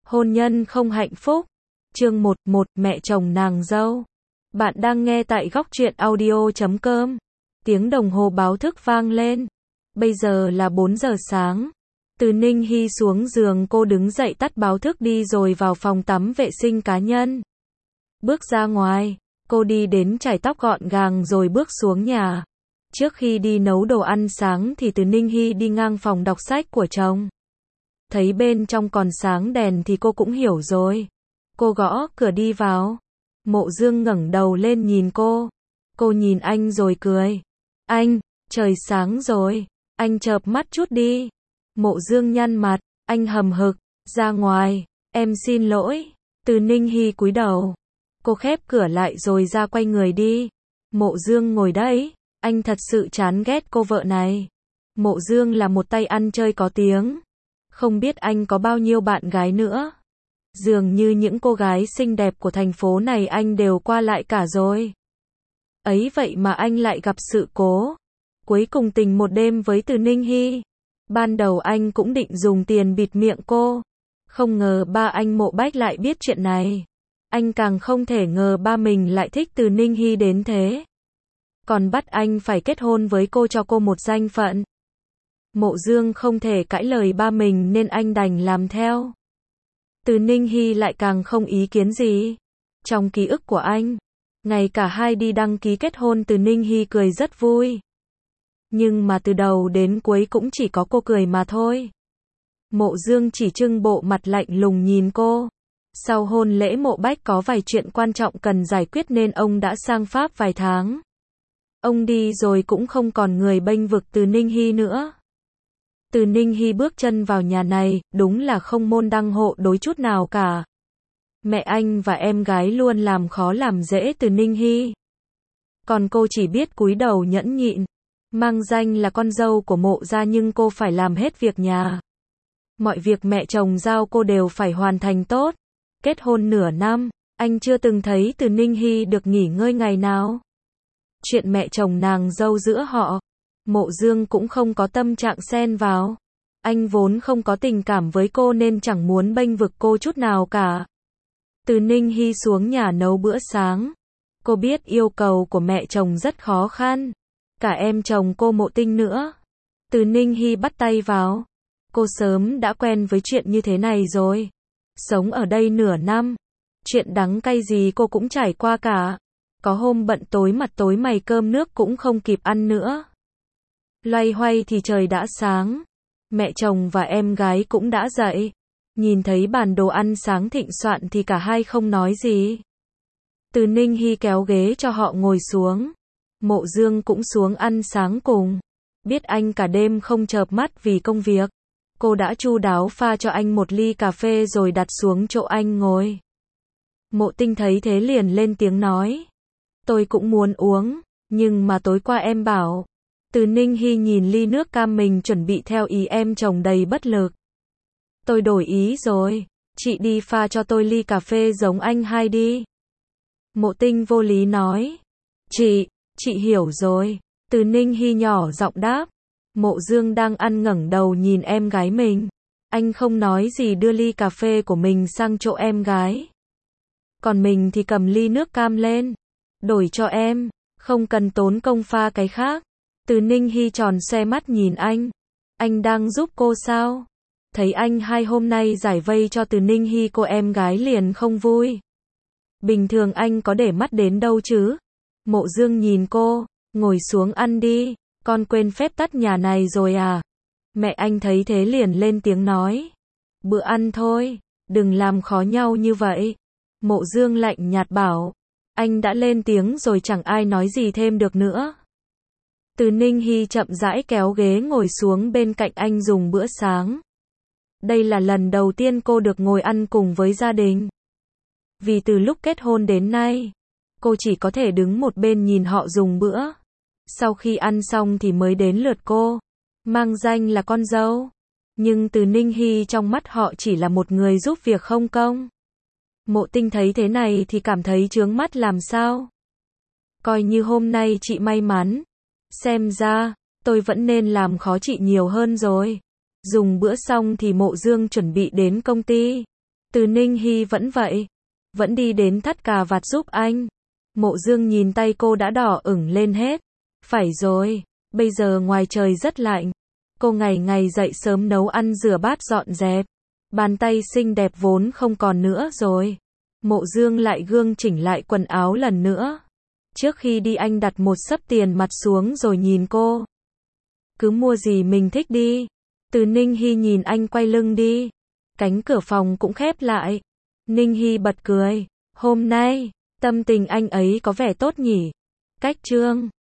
Hôn nhân không hạnh phúc. Chương 11, mẹ chồng nàng dâu. Bạn đang nghe tại góc truyện audio.com. Tiếng đồng hồ báo thức vang lên. Bây giờ là 4 giờ sáng. Từ Ninh Hy xuống giường, cô đứng dậy tắt báo thức đi rồi vào phòng tắm vệ sinh cá nhân. Bước ra ngoài, cô đi đến chải tóc gọn gàng rồi bước xuống nhà. Trước khi đi nấu đồ ăn sáng thì Từ Ninh Hy đi ngang phòng đọc sách của chồng. Thấy bên trong còn sáng đèn thì cô cũng hiểu rồi. Cô gõ cửa đi vào. Mộ Dương ngẩng đầu lên nhìn cô. Cô nhìn anh rồi cười. Anh, trời sáng rồi, anh chợp mắt chút đi. Mộ Dương nhăn mặt, anh hầm hực, ra ngoài, em xin lỗi. Từ Ninh Hy cúi đầu. Cô khép cửa lại rồi ra quay người đi. Mộ Dương ngồi đấy, anh thật sự chán ghét cô vợ này. Mộ Dương là một tay ăn chơi có tiếng. Không biết anh có bao nhiêu bạn gái nữa. Dường như những cô gái xinh đẹp của thành phố này anh đều qua lại cả rồi. Ấy vậy mà anh lại gặp sự cố. Cuối cùng tình một đêm với Từ Ninh Hy. Ban đầu anh cũng định dùng tiền bịt miệng cô. Không ngờ ba anh Mộ Bách lại biết chuyện này. Anh càng không thể ngờ ba mình lại thích Từ Ninh Hy đến thế. Còn bắt anh phải kết hôn với cô cho cô một danh phận. Mộ Dương không thể cãi lời ba mình nên anh đành làm theo. Từ Ninh Hy lại càng không ý kiến gì. Trong ký ức của anh, ngày cả hai đi đăng ký kết hôn Từ Ninh Hy cười rất vui. Nhưng mà từ đầu đến cuối cũng chỉ có cô cười mà thôi. Mộ Dương chỉ trưng bộ mặt lạnh lùng nhìn cô. Sau hôn lễ Mộ Bách có vài chuyện quan trọng cần giải quyết nên ông đã sang Pháp vài tháng. Ông đi rồi cũng không còn người bênh vực Từ Ninh Hy nữa. Từ Ninh Hy bước chân vào nhà này, đúng là không môn đăng hộ đối chút nào cả. Mẹ anh và em gái luôn làm khó làm dễ Từ Ninh Hy. Còn cô chỉ biết cúi đầu nhẫn nhịn. Mang danh là con dâu của Mộ gia nhưng cô phải làm hết việc nhà. Mọi việc mẹ chồng giao cô đều phải hoàn thành tốt. Kết hôn nửa năm, anh chưa từng thấy Từ Ninh Hy được nghỉ ngơi ngày nào. Chuyện mẹ chồng nàng dâu giữa họ, Mộ Dương cũng không có tâm trạng xen vào. Anh vốn không có tình cảm với cô nên chẳng muốn bênh vực cô chút nào cả. Từ Ninh Hy xuống nhà nấu bữa sáng. Cô biết yêu cầu của mẹ chồng rất khó khăn. Cả em chồng cô Mộ Tinh nữa. Từ Ninh Hy bắt tay vào. Cô sớm đã quen với chuyện như thế này rồi. Sống ở đây nửa năm. Chuyện đắng cay gì cô cũng trải qua cả. Có hôm bận tối mặt tối mày cơm nước cũng không kịp ăn nữa. Loay hoay thì trời đã sáng. Mẹ chồng và em gái cũng đã dậy. Nhìn thấy bàn đồ ăn sáng thịnh soạn thì cả hai không nói gì. Từ Ninh Hy kéo ghế cho họ ngồi xuống. Mộ Dương cũng xuống ăn sáng cùng. Biết anh cả đêm không chợp mắt vì công việc. Cô đã chu đáo pha cho anh một ly cà phê rồi đặt xuống chỗ anh ngồi. Mộ Tinh thấy thế liền lên tiếng nói. Tôi cũng muốn uống, nhưng mà tối qua em bảo. Từ Ninh Hy nhìn ly nước cam mình chuẩn bị theo ý em chồng đầy bất lực. Tôi đổi ý rồi, chị đi pha cho tôi ly cà phê giống anh hai đi. Mộ Tinh vô lý nói. Chị hiểu rồi. Từ Ninh Hy nhỏ giọng đáp. Mộ Dương đang ăn ngẩng đầu nhìn em gái mình. Anh không nói gì đưa ly cà phê của mình sang chỗ em gái. Còn mình thì cầm ly nước cam lên. Đổi cho em, không cần tốn công pha cái khác. Từ Ninh Hy tròn xoe mắt nhìn anh. Anh đang giúp cô sao? Thấy anh hai hôm nay giải vây cho Từ Ninh Hy cô em gái liền không vui. Bình thường anh có để mắt đến đâu chứ? Mộ Dương nhìn cô, ngồi xuống ăn đi. Con quên phép tắc nhà này rồi à? Mẹ anh thấy thế liền lên tiếng nói. Bữa ăn thôi, đừng làm khó nhau như vậy. Mộ Dương lạnh nhạt bảo. Anh đã lên tiếng rồi chẳng ai nói gì thêm được nữa. Từ Ninh Hy chậm rãi kéo ghế ngồi xuống bên cạnh anh dùng bữa sáng. Đây là lần đầu tiên cô được ngồi ăn cùng với gia đình. Vì từ lúc kết hôn đến nay, cô chỉ có thể đứng một bên nhìn họ dùng bữa. Sau khi ăn xong thì mới đến lượt cô. Mang danh là con dâu. Nhưng Từ Ninh Hy trong mắt họ chỉ là một người giúp việc không công. Mộ Tinh thấy thế này thì cảm thấy chướng mắt làm sao. Coi như hôm nay chị may mắn. Xem ra, tôi vẫn nên làm khó chị nhiều hơn rồi. Dùng bữa xong thì Mộ Dương chuẩn bị đến công ty. Từ Ninh Hy vẫn vậy. Vẫn đi đến thắt cà vạt giúp anh. Mộ Dương nhìn tay cô đã đỏ ửng lên hết. Phải rồi, bây giờ ngoài trời rất lạnh. Cô ngày ngày dậy sớm nấu ăn rửa bát dọn dẹp. Bàn tay xinh đẹp vốn không còn nữa rồi. Mộ Dương lại gương chỉnh lại quần áo lần nữa. Trước khi đi anh đặt một xấp tiền mặt xuống rồi nhìn cô. Cứ mua gì mình thích đi. Từ Ninh Hy nhìn anh quay lưng đi. Cánh cửa phòng cũng khép lại. Ninh Hy bật cười. Hôm nay, tâm tình anh ấy có vẻ tốt nhỉ. Cách Trương.